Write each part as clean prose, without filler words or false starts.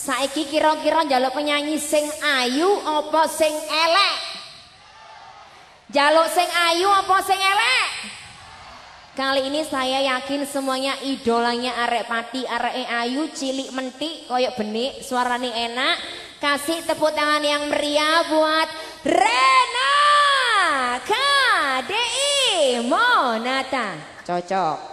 Saiki kira-kira njaluk penyanyi sing ayu apa sing elek? Njaluk sing ayu apa sing elek? Kali ini saya yakin semuanya idolanya arek pati, arek ayu, cilik mentik, koyok benik, suaranya enak. Kasih tepuk tangan yang meriah buat Rena KDI Monata. Cocok.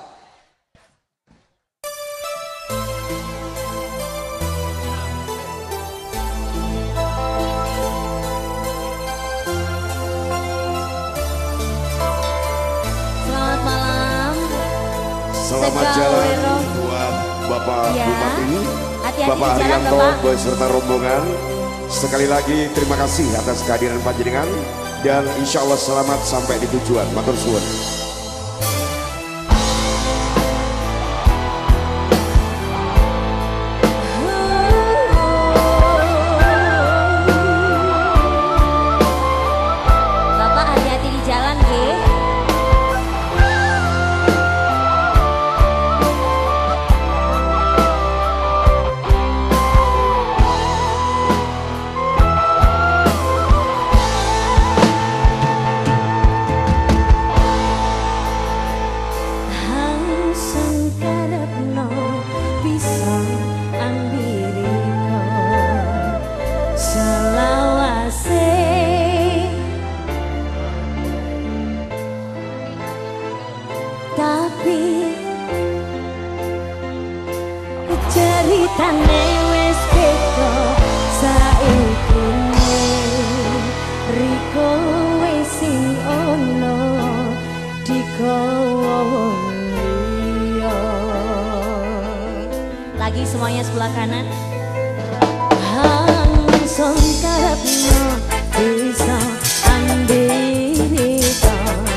Selamat jalan buat Bapak Bupati, Bapak Haryanto beserta rombongan. Sekali lagi terima kasih atas kehadiran panjenengan dan insya Allah selamat sampai di tujuan. Matur suwun. Bapak hati-hati di jalan, nggih. Tapi ceritane wis beda saiki riko wis sing ono digawa liya. Lagi semuanya sebelah kanan. Langsung karepno bisa andika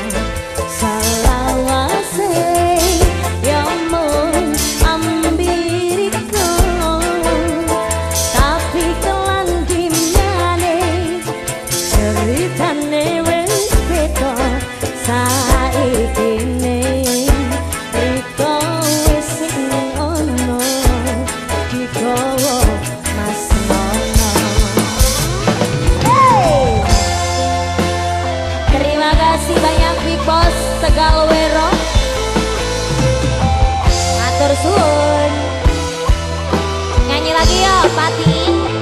salawase yomong ambiriko tapi kelan gimane ceritane wis beda saiki riko wis sing ono digawa mas nono. Terima kasih banyak Big Boss Tegal Wero. Atur suwun. Nyanyi lagi ya Pati.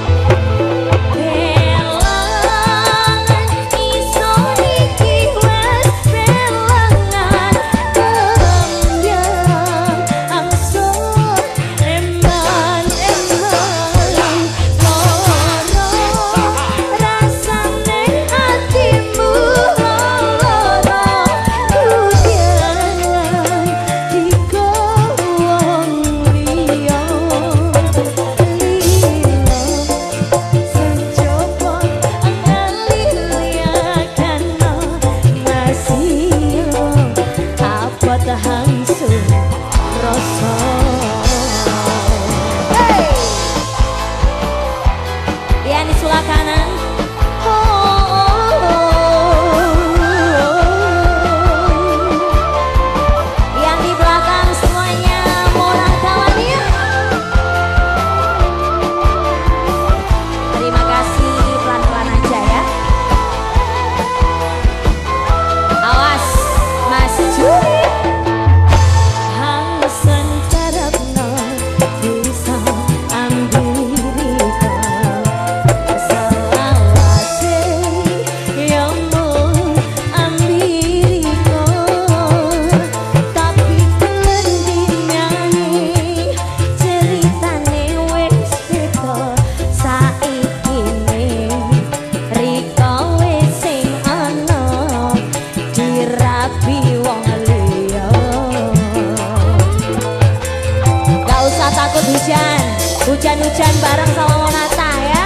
Hujan-hujan bareng sama Monata ya.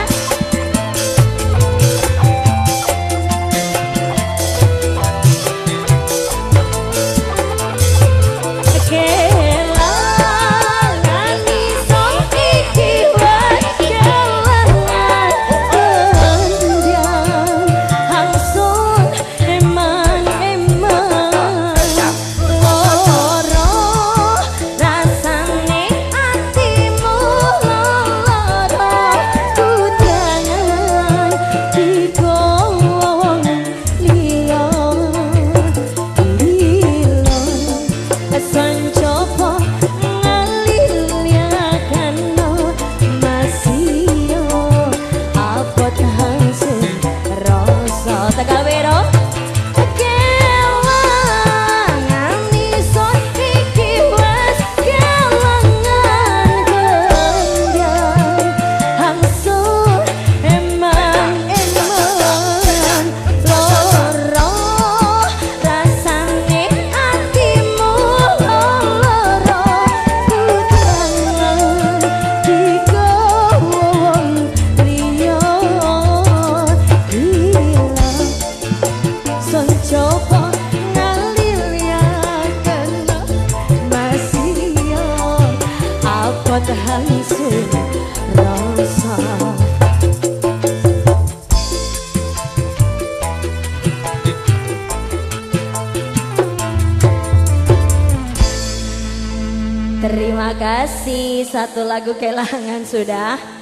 Rasane atimu loro Terima kasih, satu lagu kelangan sudah.